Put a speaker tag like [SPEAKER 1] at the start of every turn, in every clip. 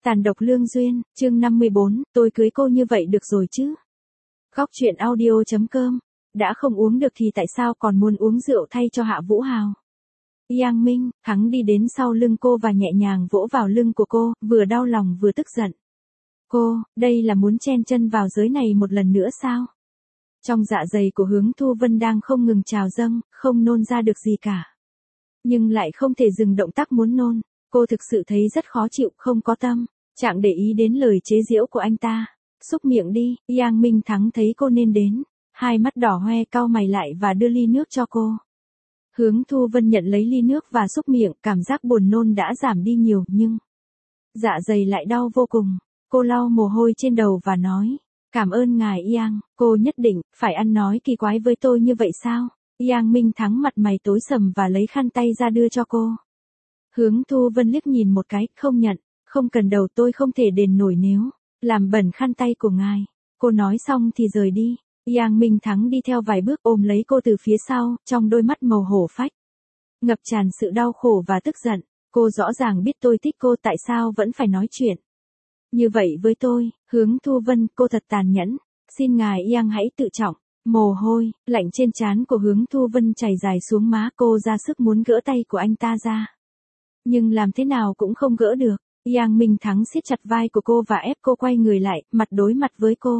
[SPEAKER 1] Tàn độc lương duyên, chương 54, tôi cưới cô như vậy được rồi chứ. Góc truyện audio.com, đã không uống được thì tại sao còn muốn uống rượu thay cho Hạ Vũ Hào. Yang Minh, hắn đi đến sau lưng cô và nhẹ nhàng vỗ vào lưng của cô, vừa đau lòng vừa tức giận. Cô, đây là muốn chen chân vào giới này một lần nữa sao? Trong dạ dày của Hướng Thu Vân đang không ngừng trào dâng, không nôn ra được gì cả. Nhưng lại không thể dừng động tác muốn nôn, cô thực sự thấy rất khó chịu, không có tâm. Chẳng để ý đến lời chế giễu của anh ta. Xúc miệng đi, Yang Minh Thắng thấy cô nên đến. Hai mắt đỏ hoe cau mày lại và đưa ly nước cho cô. Hướng Thu Vân nhận lấy ly nước và xúc miệng, cảm giác buồn nôn đã giảm đi nhiều nhưng dạ dày lại đau vô cùng. Cô lau mồ hôi trên đầu và nói, cảm ơn ngài Yang, cô nhất định phải ăn nói kỳ quái với tôi như vậy sao? Yang Minh Thắng mặt mày tối sầm và lấy khăn tay ra đưa cho cô. Hướng Thu Vân liếc nhìn một cái, không nhận. Không cần đâu, tôi không thể đền nổi nếu làm bẩn khăn tay của ngài. Cô nói xong thì rời đi. Yang Minh Thắng đi theo vài bước ôm lấy cô từ phía sau, trong đôi mắt màu hổ phách ngập tràn sự đau khổ và tức giận. Cô rõ ràng biết tôi thích cô, tại sao vẫn phải nói chuyện như vậy với tôi? Hướng Thu Vân, cô thật tàn nhẫn. Xin ngài Yang hãy tự trọng. Mồ hôi lạnh trên trán của Hướng Thu Vân chảy dài xuống má, cô ra sức muốn gỡ tay của anh ta ra. Nhưng làm thế nào cũng không gỡ được. Yang Minh Thắng siết chặt vai của cô và ép cô quay người lại, mặt đối mặt với cô.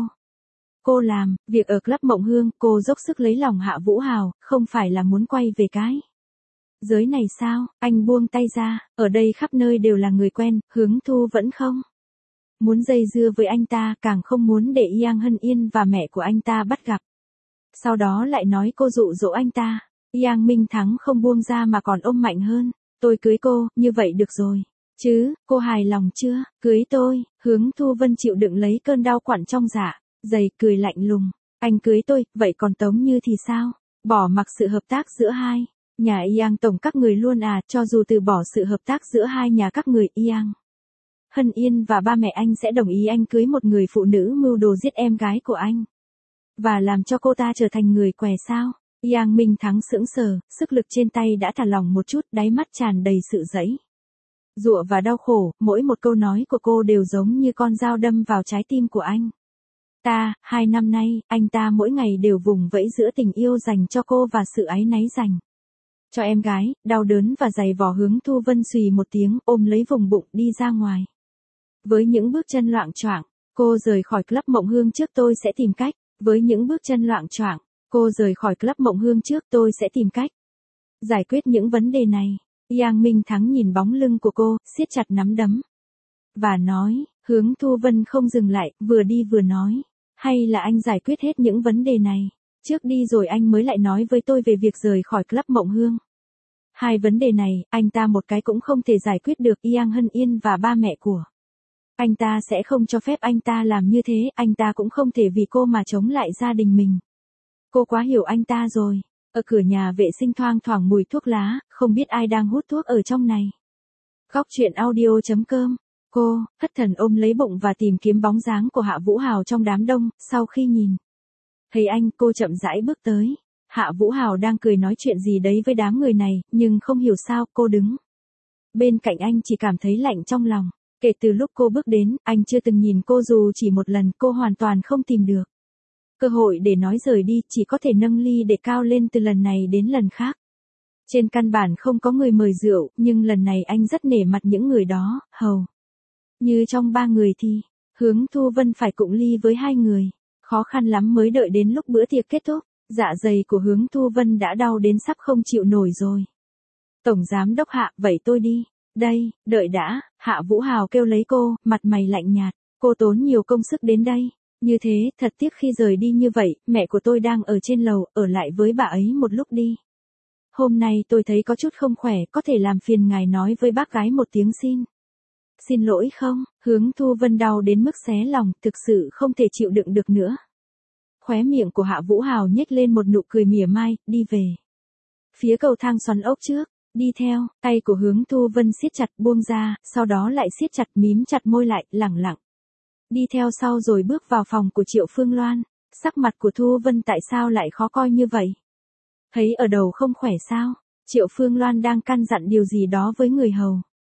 [SPEAKER 1] Cô làm việc ở Club Mộng Hương, cô dốc sức lấy lòng Hạ Vũ Hào, không phải là muốn quay về cái giới này sao? Anh buông tay ra, ở đây khắp nơi đều là người quen, Hướng Thu vẫn không muốn dây dưa với anh ta, càng không muốn để Yang Hân Yên và mẹ của anh ta bắt gặp. Sau đó lại nói cô dụ dỗ anh ta. Yang Minh Thắng không buông ra mà còn ôm mạnh hơn. Tôi cưới cô, như vậy được rồi chứ, cô hài lòng chưa? Cưới tôi. Hướng Thu Vân chịu đựng lấy cơn đau quặn trong dạ dày, cười lạnh lùng. Anh cưới tôi, vậy còn Tống Như thì sao? Bỏ mặc sự hợp tác giữa hai nhà Yang tổng các người luôn à? Cho dù từ bỏ sự hợp tác giữa hai nhà các người, Yang Hân Yên và ba mẹ anh sẽ đồng ý anh cưới một người phụ nữ mưu đồ giết em gái của anh và làm cho cô ta trở thành người què sao? Yang Minh Thắng sững sờ, sức lực trên tay đã thả lỏng một chút, đáy mắt tràn đầy sự giãy giụa và đau khổ, mỗi một câu nói của cô đều giống như con dao đâm vào trái tim của anh. 2 năm nay, anh ta mỗi ngày đều vùng vẫy giữa tình yêu dành cho cô và sự áy náy dành cho em gái, đau đớn và dày vò. Hướng Thu Vân xùy một tiếng, ôm lấy vùng bụng đi ra ngoài. Với những bước chân loạng choạng, cô rời khỏi Club Mộng Hương trước, tôi sẽ tìm cách. Với những bước chân loạng choạng, cô rời khỏi Club Mộng Hương trước, tôi sẽ tìm cách giải quyết những vấn đề này. Yang Minh Thắng nhìn bóng lưng của cô, siết chặt nắm đấm và nói. Hướng Thu Vân không dừng lại, vừa đi vừa nói, hay là anh giải quyết hết những vấn đề này trước đi rồi anh mới lại nói với tôi về việc rời khỏi Club Mộng Hương. Hai vấn đề này, anh ta một cái cũng không thể giải quyết được. Yang Hân Yên và ba mẹ của anh ta sẽ không cho phép anh ta làm như thế, anh ta cũng không thể vì cô mà chống lại gia đình mình. Cô quá hiểu anh ta rồi. Ở cửa nhà vệ sinh thoang thoảng mùi thuốc lá, không biết ai đang hút thuốc ở trong này. Góc truyện audio.com. Cô thất thần ôm lấy bụng và tìm kiếm bóng dáng của Hạ Vũ Hào trong đám đông. Sau khi nhìn thấy anh, cô chậm rãi bước tới. Hạ Vũ Hào đang cười nói chuyện gì đấy với đám người này, nhưng không hiểu sao cô đứng bên cạnh anh chỉ cảm thấy lạnh trong lòng. Kể từ lúc cô bước đến, anh chưa từng nhìn cô dù chỉ một lần. Cô hoàn toàn không tìm được cơ hội để nói rời đi, chỉ có thể nâng ly để cao lên từ lần này đến lần khác. Trên căn bản không có người mời rượu, nhưng lần này anh rất nể mặt những người đó, hầu như trong 3 người thì Hướng Thu Vân phải cụng ly với 2 người. Khó khăn lắm mới đợi đến lúc bữa tiệc kết thúc. Dạ dày của Hướng Thu Vân đã đau đến sắp không chịu nổi rồi. Tổng giám đốc Hạ, vậy tôi đi đây. Đợi đã. Hạ Vũ Hào kêu lấy cô, mặt mày lạnh nhạt. Cô tốn nhiều công sức đến đây như thế, thật tiếc khi rời đi như vậy. Mẹ của tôi đang ở trên lầu, ở lại với bà ấy một lúc đi. Hôm nay tôi thấy có chút không khỏe, có thể làm phiền ngài nói với bác gái một tiếng xin lỗi không? Hướng Thu Vân đau đến mức xé lòng, thực sự không thể chịu đựng được nữa. Khóe miệng của Hạ Vũ Hào nhếch lên một nụ cười mỉa mai, đi về phía cầu thang xoắn ốc trước. Đi theo, tay của Hướng Thu Vân siết chặt, buông ra, sau đó lại siết chặt, mím chặt môi lại, lẳng lặng đi theo sau rồi bước vào phòng của Triệu Phương Loan. Sắc mặt của Thu Vân tại sao lại khó coi như vậy? Thấy ở đầu không khỏe sao? Triệu Phương Loan đang căn dặn điều gì đó với người hầu.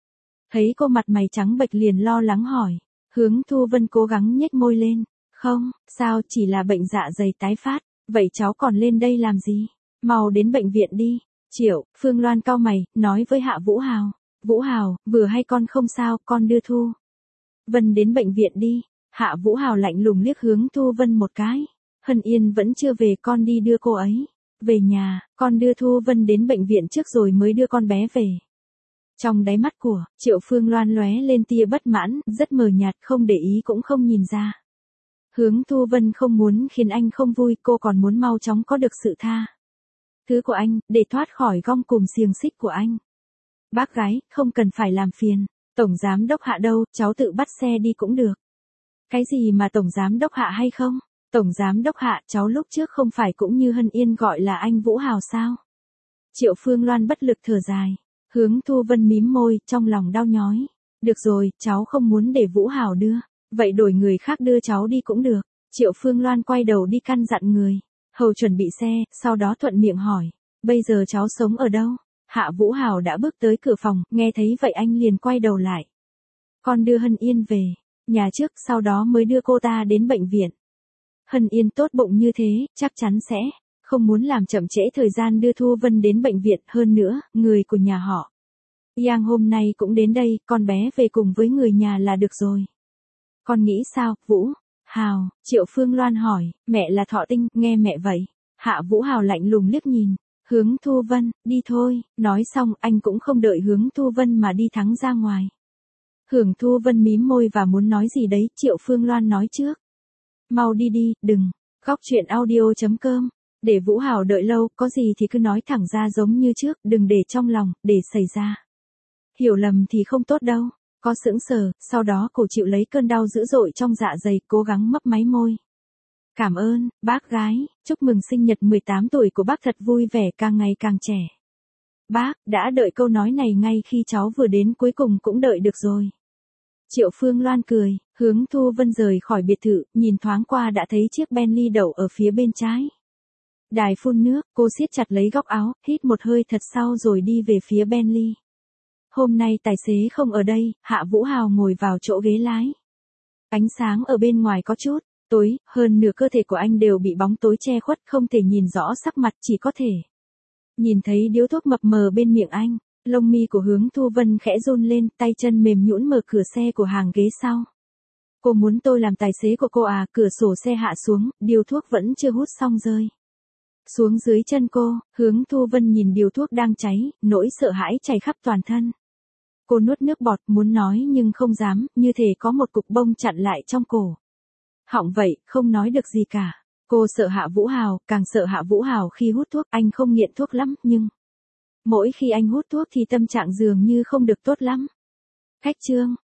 [SPEAKER 1] Thấy cô mặt mày trắng bệch liền lo lắng hỏi. Hướng Thu Vân cố gắng nhếch môi lên. Không, sao chỉ là bệnh dạ dày tái phát, vậy cháu còn lên đây làm gì? Mau đến bệnh viện đi. Triệu Phương Loan cau mày, nói với Hạ Vũ Hào. Vũ Hào, vừa hay con không sao, con đưa Thu Vân đến bệnh viện đi. Hạ Vũ Hào lạnh lùng liếc hướng Thu Vân một cái. Hân Yên vẫn chưa về, con đi đưa cô ấy về nhà, con đưa Thu Vân đến bệnh viện trước rồi mới đưa con bé về. Trong đáy mắt của Triệu Phương Loan lóe lên tia bất mãn, rất mờ nhạt, không để ý cũng không nhìn ra. Hướng Thu Vân không muốn khiến anh không vui, cô còn muốn mau chóng có được sự tha thứ của anh, để thoát khỏi gông cùm xiềng xích của anh. Bác gái, không cần phải làm phiền. Tổng giám đốc Hạ đâu, cháu tự bắt xe đi cũng được. Cái gì mà tổng giám đốc Hạ hay không? Tổng giám đốc Hạ, cháu lúc trước không phải cũng như Hân Yên gọi là anh Vũ Hào sao? Triệu Phương Loan bất lực thở dài. Hướng Thu Vân mím môi, trong lòng đau nhói. Được rồi, cháu không muốn để Vũ Hào đưa. Vậy đổi người khác đưa cháu đi cũng được. Triệu Phương Loan quay đầu đi căn dặn người hầu chuẩn bị xe, sau đó thuận miệng hỏi. Bây giờ cháu sống ở đâu? Hạ Vũ Hào đã bước tới cửa phòng, nghe thấy vậy anh liền quay đầu lại. Con đưa Hân Yên về nhà trước, sau đó mới đưa cô ta đến bệnh viện. Hân Yên tốt bụng như thế, chắc chắn sẽ không muốn làm chậm trễ thời gian đưa Thu Vân đến bệnh viện. Hơn nữa, người của nhà họ Yang hôm nay cũng đến đây, con bé về cùng với người nhà là được rồi. Con nghĩ sao, Vũ Hào? Triệu Phương Loan hỏi. Mẹ là Thọ Tinh, nghe mẹ vậy. Hạ Vũ Hào lạnh lùng liếc nhìn Hướng Thu Vân, đi thôi. Nói xong anh cũng không đợi Hướng Thu Vân mà đi thắng ra ngoài. Hướng Thu Vân mím môi và muốn nói gì đấy, Triệu Phương Loan nói trước. Mau đi đi, đừng góc chuyện audio.com. Để Vũ Hào đợi lâu, có gì thì cứ nói thẳng ra giống như trước, đừng để trong lòng, để xảy ra hiểu lầm thì không tốt đâu. Có sững sờ, sau đó cổ chịu lấy cơn đau dữ dội trong dạ dày, cố gắng mấp máy môi. Cảm ơn, bác gái, chúc mừng sinh nhật 18 tuổi của bác thật vui vẻ, càng ngày càng trẻ. Bác, đã đợi câu nói này ngay khi cháu vừa đến, cuối cùng cũng đợi được rồi. Triệu Phương Loan cười. Hướng Thu Vân rời khỏi biệt thự, nhìn thoáng qua đã thấy chiếc Bentley đậu ở phía bên trái đài phun nước, cô siết chặt lấy góc áo, hít một hơi thật sâu rồi đi về phía Bentley. Hôm nay tài xế không ở đây, Hạ Vũ Hào ngồi vào chỗ ghế lái. Ánh sáng ở bên ngoài có chút tối, hơn nửa cơ thể của anh đều bị bóng tối che khuất, không thể nhìn rõ sắc mặt, chỉ có thể nhìn thấy điếu thuốc mập mờ bên miệng anh. Lông mi của Hướng Thu Vân khẽ run lên, tay chân mềm nhũn mở cửa xe của hàng ghế sau. Cô muốn tôi làm tài xế của cô à? Cửa sổ xe hạ xuống, điếu thuốc vẫn chưa hút xong rơi xuống dưới chân cô. Hướng Thu Vân nhìn điếu thuốc đang cháy, nỗi sợ hãi chảy khắp toàn thân. Cô nuốt nước bọt, muốn nói nhưng không dám, như thể có một cục bông chặn lại trong cổ họng vậy, không nói được gì cả. Cô sợ Hạ Vũ Hào, càng sợ Hạ Vũ Hào khi hút thuốc. Anh không nghiện thuốc lắm, nhưng mỗi khi anh hút thuốc thì tâm trạng dường như không được tốt lắm. Khách trương,